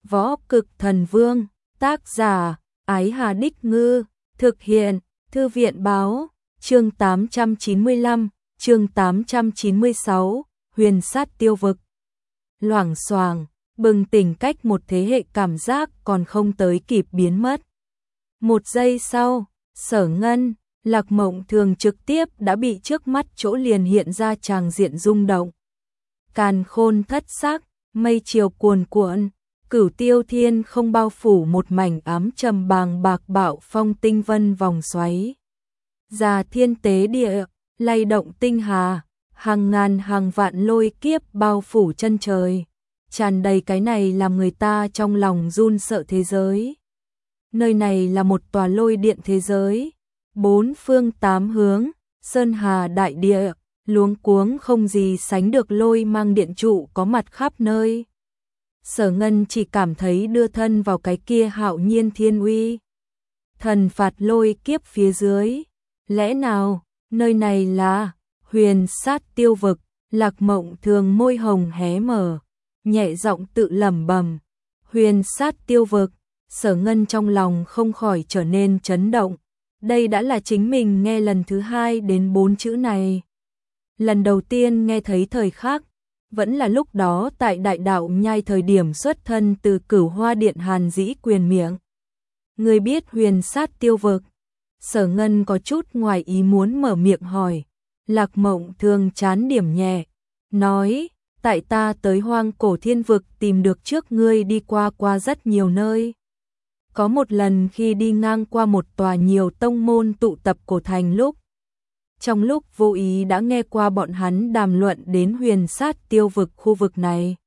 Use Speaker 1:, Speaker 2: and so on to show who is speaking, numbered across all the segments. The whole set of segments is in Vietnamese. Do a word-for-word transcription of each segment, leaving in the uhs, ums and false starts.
Speaker 1: Võ Cực Thần Vương, tác giả, Ái Hà Đích Ngư, thực hiện, Thư viện Báo, chương tám trăm chín mươi lăm, chương tám trăm chín mươi sáu, Huyền Sát Tiêu Vực. Loảng xoảng, bừng tỉnh cách một thế hệ cảm giác còn không tới kịp biến mất. Một giây sau, Sở Ngân, Lạc Mộng Thường trực tiếp đã bị trước mắt chỗ liền hiện ra tràng diện rung động. Càn khôn thất sắc, mây chiều cuồn cuộn, Cửu Tiêu Thiên không bao phủ một mảnh ám trầm bàng bạc bạo phong tinh vân vòng xoáy. Già thiên tế địa, lay động tinh hà, hàng ngàn hàng vạn lôi kiếp bao phủ chân trời, tràn đầy cái này làm người ta trong lòng run sợ thế giới. Nơi này là một tòa lôi điện thế giới, bốn phương tám hướng, sơn hà đại địa, luống cuống không gì sánh được lôi mang điện trụ có mặt khắp nơi. Sở Ngân chỉ cảm thấy đưa thân vào cái kia hạo nhiên thiên uy. Thần phạt lôi kiếp phía dưới. Lẽ nào, nơi này là Huyền Sát Tiêu Vực? Lạc Mộng Thường môi hồng hé mở, nhẹ giọng tự lẩm bẩm. Huyền Sát Tiêu Vực, Sở Ngân trong lòng không khỏi trở nên chấn động. Đây đã là chính mình nghe lần thứ hai đến bốn chữ này. Lần đầu tiên nghe thấy thời khắc, vẫn là lúc đó tại Đại Đạo Nhai thời điểm xuất thân từ Cửu Hoa Điện Hàn Dĩ Quyền miệng. Người biết Huyền Sát Tiêu Vực? Sở Ngân có chút ngoài ý muốn mở miệng hỏi. Lạc Mộng Thường chán điểm nhẹ, nói, tại ta tới Hoang Cổ Thiên Vực tìm được trước ngươi đi qua qua rất nhiều nơi. Có một lần khi đi ngang qua một tòa nhiều tông môn tụ tập cổ thành lúc, trong lúc vô ý đã nghe qua bọn hắn đàm luận đến Huyền Sát Tiêu Vực khu vực này.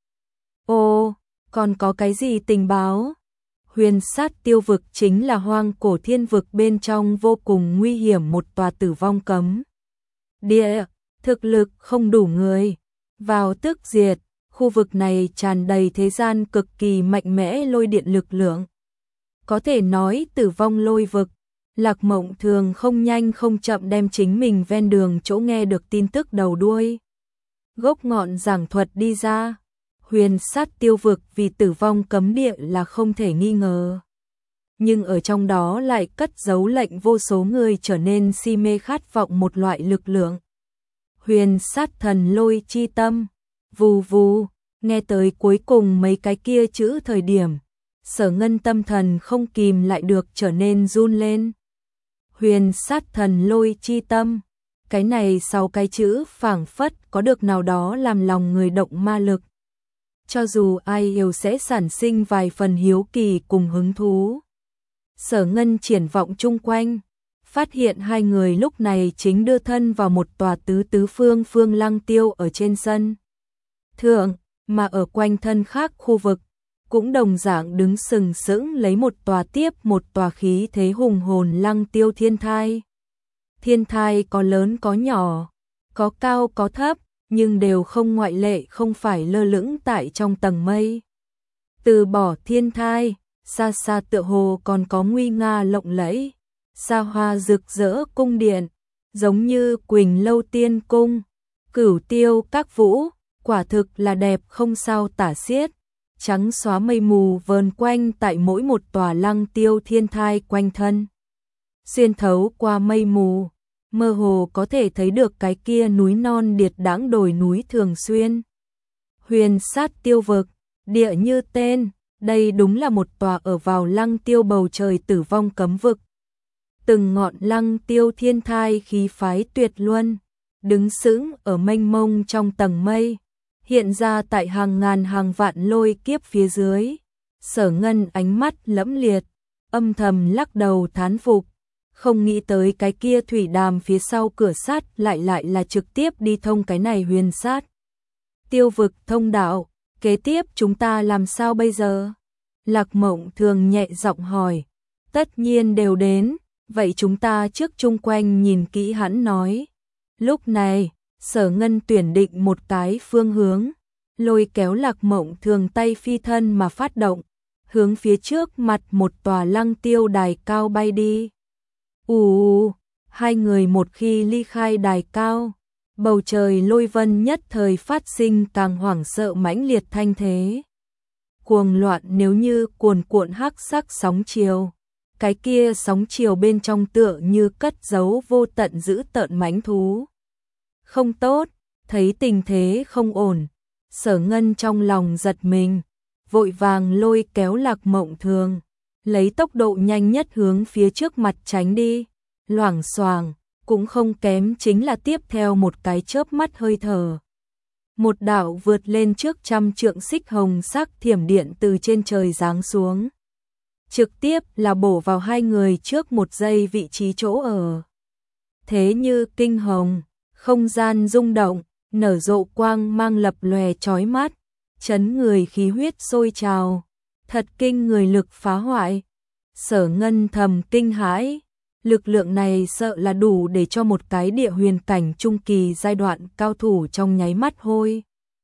Speaker 1: Ô, còn có cái gì tình báo? Huyền Sát Tiêu Vực chính là Hoang Cổ Thiên Vực bên trong vô cùng nguy hiểm một tòa tử vong cấm địa, thực lực không đủ người vào tức diệt. Khu vực này tràn đầy thế gian cực kỳ mạnh mẽ lôi điện lực lượng, có thể nói tử vong lôi vực. Lạc Mộng Thường không nhanh không chậm đem chính mình ven đường chỗ nghe được tin tức đầu đuôi, gốc ngọn giảng thuật đi ra. Huyền Sát Tiêu Vực vì tử vong cấm địa là không thể nghi ngờ, nhưng ở trong đó lại cất giấu lệnh vô số người trở nên si mê khát vọng một loại lực lượng. Huyền Sát Thần Lôi Chi Tâm, vù vù, nghe tới cuối cùng mấy cái kia chữ thời điểm, Sở Ngân tâm thần không kìm lại được trở nên run lên. Huyền Sát Thần Lôi Chi Tâm, cái này sau cái chữ phảng phất có được nào đó làm lòng người động ma lực. Cho dù ai hiểu sẽ sản sinh vài phần hiếu kỳ cùng hứng thú. Sở Ngân triển vọng chung quanh, phát hiện hai người lúc này chính đưa thân vào một tòa tứ tứ phương phương lăng tiêu ở trên sân thượng, mà ở quanh thân khác khu vực cũng đồng dạng đứng sừng sững lấy một tòa tiếp một tòa khí thế hùng hồn lăng tiêu thiên thai. Thiên thai có lớn có nhỏ, có cao có thấp, nhưng đều không ngoại lệ không phải lơ lửng tại trong tầng mây. Từ bỏ thiên thai, xa xa tựa hồ còn có nguy nga lộng lẫy, xa hoa rực rỡ cung điện, giống như Quỳnh Lâu Tiên Cung, Cửu Tiêu Các Vũ, quả thực là đẹp không sao tả xiết. Trắng xóa mây mù vờn quanh tại mỗi một tòa lăng tiêu thiên thai quanh thân. Xuyên thấu qua mây mù, mơ hồ có thể thấy được cái kia núi non điệt đãng đồi núi thường xuyên. Huyền Sát Tiêu Vực, địa như tên, đây đúng là một tòa ở vào lăng tiêu bầu trời tử vong cấm vực. Từng ngọn lăng tiêu thiên thai khí phái tuyệt luân, đứng sững ở mênh mông trong tầng mây, hiện ra tại hàng ngàn hàng vạn lôi kiếp phía dưới. Sở Ngân ánh mắt lẫm liệt, âm thầm lắc đầu thán phục, không nghĩ tới cái kia thủy đàm phía sau cửa sắt lại lại là trực tiếp đi thông cái này Huyền Sát Tiêu Vực thông đạo. Kế tiếp chúng ta làm sao bây giờ? Lạc Mộng Thường nhẹ giọng hỏi. Tất nhiên đều đến, vậy chúng ta trước chung quanh nhìn kỹ hắn nói. Lúc này, Sở Ngân tuyển định một cái phương hướng, lôi kéo Lạc Mộng Thường tay phi thân mà phát động, hướng phía trước mặt một tòa lăng tiêu đài cao bay đi. Ù, hai người một khi ly khai đài cao, bầu trời lôi vân nhất thời phát sinh càng hoảng sợ mãnh liệt thanh thế. cuồng loạn nếu như cuồn cuộn hắc sắc sóng chiều. Cái kia sóng chiều bên trong tựa như cất giấu vô tận dữ tợn mãnh thú. Không tốt, thấy tình thế không ổn, Sở Ngân trong lòng giật mình, vội vàng lôi kéo Lạc Mộng Thường, lấy tốc độ nhanh nhất hướng phía trước mặt tránh đi, loảng xoảng, cũng không kém chính là tiếp theo một cái chớp mắt hơi thở. Một đạo vượt lên trước trăm trượng xích hồng sắc thiểm điện từ trên trời giáng xuống. Trực tiếp là bổ vào hai người trước một giây vị trí chỗ ở. Thế như kinh hồng, không gian rung động, nở rộ quang mang lập lòe chói mắt, chấn người khí huyết sôi trào, thật kinh người lực phá hoại. Sở Ngân thầm kinh hãi, lực lượng này sợ là đủ để cho một cái địa huyền cảnh trung kỳ giai đoạn cao thủ trong nháy mắt hôi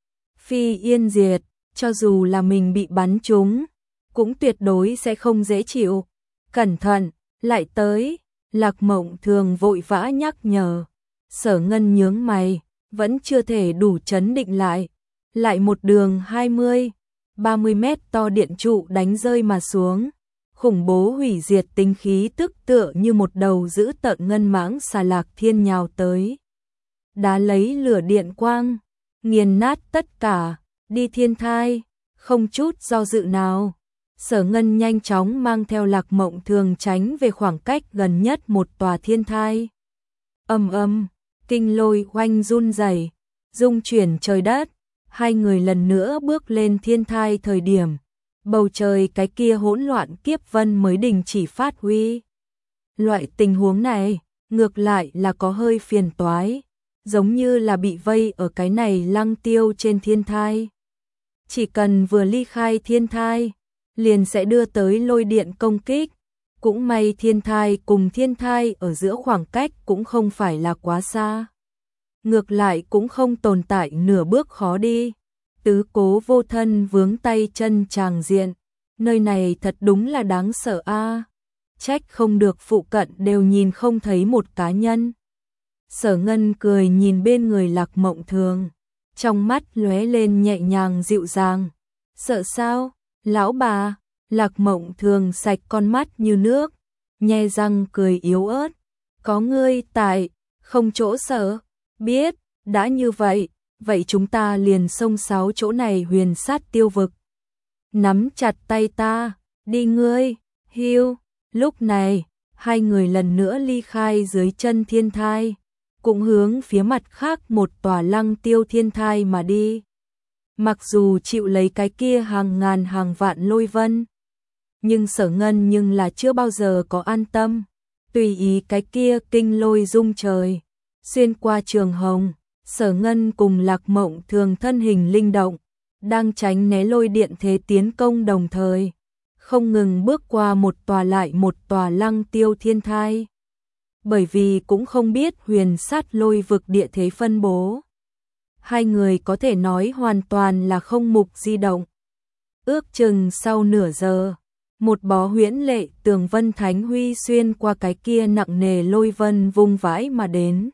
Speaker 1: phi yên diệt, cho dù là mình bị bắn trúng, cũng tuyệt đối sẽ không dễ chịu. Cẩn thận, lại tới, Lạc Mộng Thường vội vã nhắc nhở. Sở Ngân nhướng mày, vẫn chưa thể đủ chấn định lại, lại một đường hai mươi, ba mươi mét to điện trụ đánh rơi mà xuống. Khủng bố hủy diệt tinh khí tức tựa như một đầu dữ tợn ngân mãng xà lạc thiên nhào tới. Đá lấy lửa điện quang, nghiền nát tất cả, đi thiên thai, không chút do dự nào. Sở Ngân nhanh chóng mang theo Lạc Mộng Thường tránh về khoảng cách gần nhất một tòa thiên thai. Ầm ầm, kinh lôi oanh run rẩy, rung chuyển trời đất, hai người lần nữa bước lên thiên thai thời điểm, bầu trời cái kia hỗn loạn kiếp vân mới đình chỉ phát huy. Loại tình huống này, ngược lại là có hơi phiền toái, giống như là bị vây ở cái này lăng tiêu trên thiên thai. Chỉ cần vừa ly khai thiên thai, liền sẽ đưa tới lôi điện công kích. Cũng may thiên thai cùng thiên thai ở giữa khoảng cách cũng không phải là quá xa. Ngược lại cũng không tồn tại nửa bước khó đi. Tứ cố vô thân vướng tay chân tràng diện. Nơi này thật đúng là đáng sợ a. Trách không được phụ cận đều nhìn không thấy một cá nhân. Sở Ngân cười nhìn bên người Lạc Mộng Thường, trong mắt lóe lên nhẹ nhàng dịu dàng. Sợ sao, lão bà? Lạc Mộng Thường sạch con mắt như nước, nhe răng cười yếu ớt. Có ngươi tại, không chỗ sợ. Biết, đã như vậy, vậy chúng ta liền xông xáo chỗ này huyền sát tiêu vực. Nắm chặt tay ta, đi ngươi, hiu. Lúc này, hai người lần nữa ly khai dưới chân thiên thai, cũng hướng phía mặt khác một tòa lăng tiêu thiên thai mà đi. Mặc dù chịu lấy cái kia hàng ngàn hàng vạn lôi vân, nhưng Sở Ngân nhưng là chưa bao giờ có an tâm. Tùy ý cái kia kinh lôi rung trời, xuyên qua trường hồng, Sở Ngân cùng Lạc Mộng Thường thân hình linh động, đang tránh né lôi điện thế tiến công đồng thời, không ngừng bước qua một tòa lại một tòa lăng tiêu thiên thai. Bởi vì cũng không biết huyền sát lôi vực địa thế phân bố, hai người có thể nói hoàn toàn là không mục di động. Ước chừng sau nửa giờ, một bó huyễn lệ tường vân thánh huy xuyên qua cái kia nặng nề lôi vân vung vãi mà đến,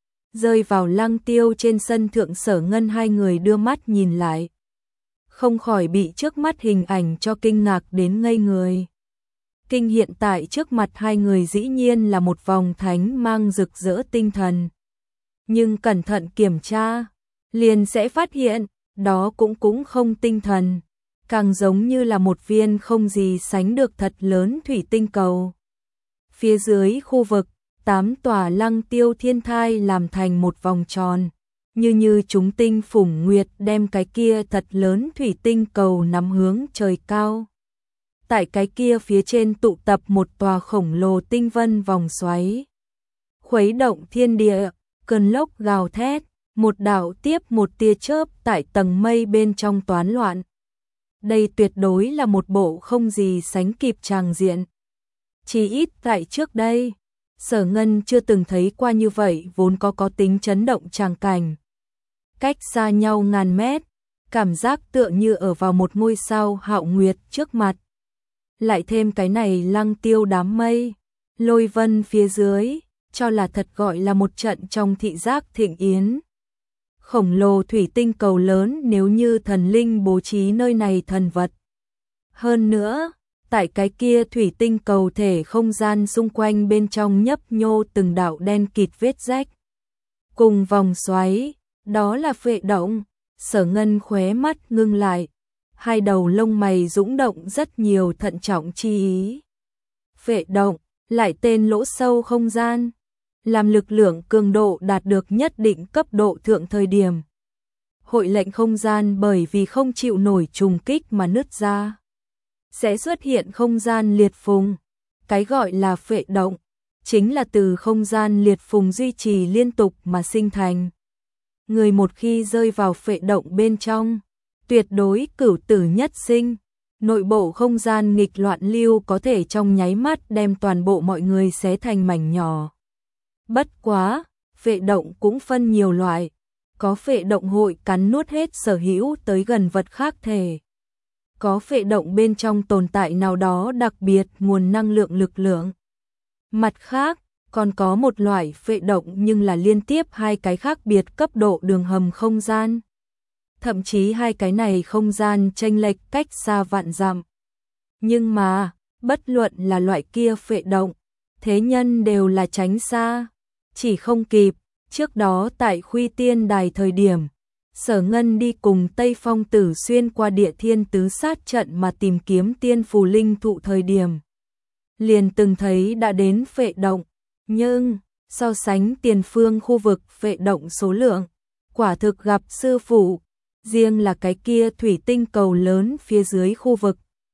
Speaker 1: rơi vào lăng tiêu trên sân thượng. Sở Ngân hai người đưa mắt nhìn lại, không khỏi bị trước mắt hình ảnh cho kinh ngạc đến ngây người. Kinh hiện tại trước mặt hai người dĩ nhiên là một vòng thánh mang rực rỡ tinh thần. Nhưng cẩn thận kiểm tra, liền sẽ phát hiện, đó cũng cũng không tinh thần, càng giống như là một viên không gì sánh được thật lớn thủy tinh cầu. Phía dưới khu vực, tám tòa lăng tiêu thiên thai làm thành một vòng tròn, như như chúng tinh phủng nguyệt đem cái kia thật lớn thủy tinh cầu nắm hướng trời cao. Tại cái kia phía trên tụ tập một tòa khổng lồ tinh vân vòng xoáy, khuấy động thiên địa, cơn lốc gào thét, một đạo tiếp một tia chớp tại tầng mây bên trong toán loạn. Đây tuyệt đối là một bộ không gì sánh kịp tràng diện. Chỉ ít tại trước đây, Sở Ngân chưa từng thấy qua như vậy vốn có có tính chấn động tràng cảnh. Cách xa nhau ngàn mét, cảm giác tựa như ở vào một ngôi sao hạo nguyệt trước mặt. Lại thêm cái này lăng tiêu đám mây, lôi vân phía dưới, cho là thật gọi là một trận trong thị giác thịnh yến. Khổng lồ thủy tinh cầu lớn, nếu như thần linh bố trí nơi này thần vật, Hơn nữa, tại cái kia thủy tinh cầu thể không gian xung quanh bên trong nhấp nhô từng đạo đen kịt vết rách. Cùng vòng xoáy, đó là phệ động. Sở Ngân khóe mắt ngưng lại, hai đầu lông mày dũng động rất nhiều thận trọng chi ý. Phệ động, lại tên lỗ sâu không gian, làm lực lượng cường độ đạt được nhất định cấp độ thượng thời điểm. Hội lệnh không gian bởi vì không chịu nổi trùng kích mà nứt ra. Sẽ xuất hiện không gian liệt phùng. Cái gọi là phệ động, chính là từ không gian liệt phùng duy trì liên tục mà sinh thành. Người một khi rơi vào phệ động bên trong, tuyệt đối cửu tử nhất sinh. Nội bộ không gian nghịch loạn lưu có thể trong nháy mắt đem toàn bộ mọi người xé thành mảnh nhỏ. Bất quá, phệ động cũng phân nhiều loại. Có phệ động hội cắn nuốt hết sở hữu tới gần vật khác thể. Có phệ động bên trong tồn tại nào đó đặc biệt nguồn năng lượng lực lượng. Mặt khác, còn có một loại phệ động nhưng là liên tiếp hai cái khác biệt cấp độ đường hầm không gian. Thậm chí hai cái này không gian chênh lệch cách xa vạn dặm. Nhưng mà, bất luận là loại kia phệ động, thế nhân đều là tránh xa. Chỉ không kịp, trước đó tại Khuy Tiên Đài thời điểm, Sở Ngân đi cùng Tây Phong Tử xuyên qua địa thiên tứ sát trận mà tìm kiếm tiên phù linh thụ thời điểm. Liền từng thấy đã đến phệ động, nhưng so sánh tiền phương khu vực phệ động số lượng, quả thực gặp sư phụ, riêng là cái kia thủy tinh cầu lớn phía dưới khu vực.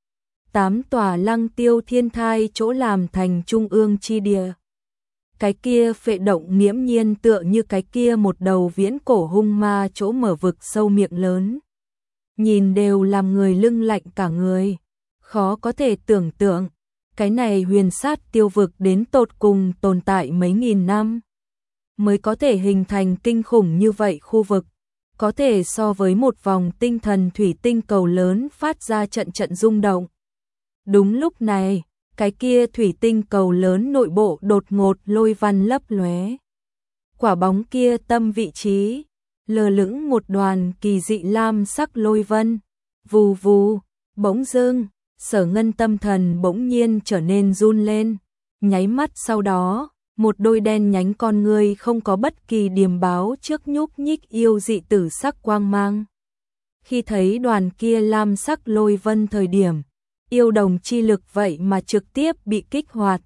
Speaker 1: Tám tòa lăng tiêu thiên thai chỗ làm thành trung ương chi địa. Cái kia phệ động nghiễm nhiên tựa như cái kia một đầu viễn cổ hung ma chỗ mở vực sâu miệng lớn. Nhìn đều làm người lưng lạnh cả người. Khó có thể tưởng tượng, cái này huyền sát tiêu vực đến tột cùng tồn tại mấy nghìn năm. Mới có thể hình thành kinh khủng như vậy khu vực. Có thể so với một vòng tinh thần thủy tinh cầu lớn phát ra trận trận rung động. Đúng lúc này, cái kia thủy tinh cầu lớn nội bộ đột ngột lôi văn lấp lóe. Quả bóng kia tâm vị trí, lờ lững một đoàn kỳ dị lam sắc lôi vân. Vù vù, bỗng dưng, Sở Ngân tâm thần bỗng nhiên trở nên run lên. Nháy mắt sau đó, một đôi đen nhánh con ngươi không có bất kỳ điềm báo trước nhúc nhích yêu dị tử sắc quang mang. Khi thấy đoàn kia lam sắc lôi vân thời điểm, yêu đồng chi lực vậy mà trực tiếp bị kích hoạt,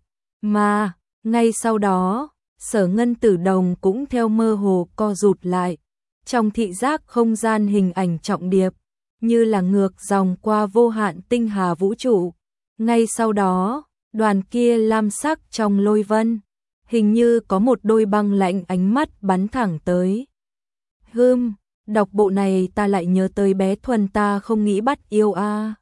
Speaker 1: mà ngay sau đó, Sở Ngân tử đồng cũng theo mơ hồ co rụt lại. Trong thị giác không gian hình ảnh trọng điệp, như là ngược dòng qua vô hạn tinh hà vũ trụ. Ngay sau đó, đoàn kia lam sắc trong lôi vân, hình như có một đôi băng lạnh ánh mắt bắn thẳng tới. Hừm, đọc bộ này ta lại nhớ tới bé Thuần ta không nghĩ bắt yêu a.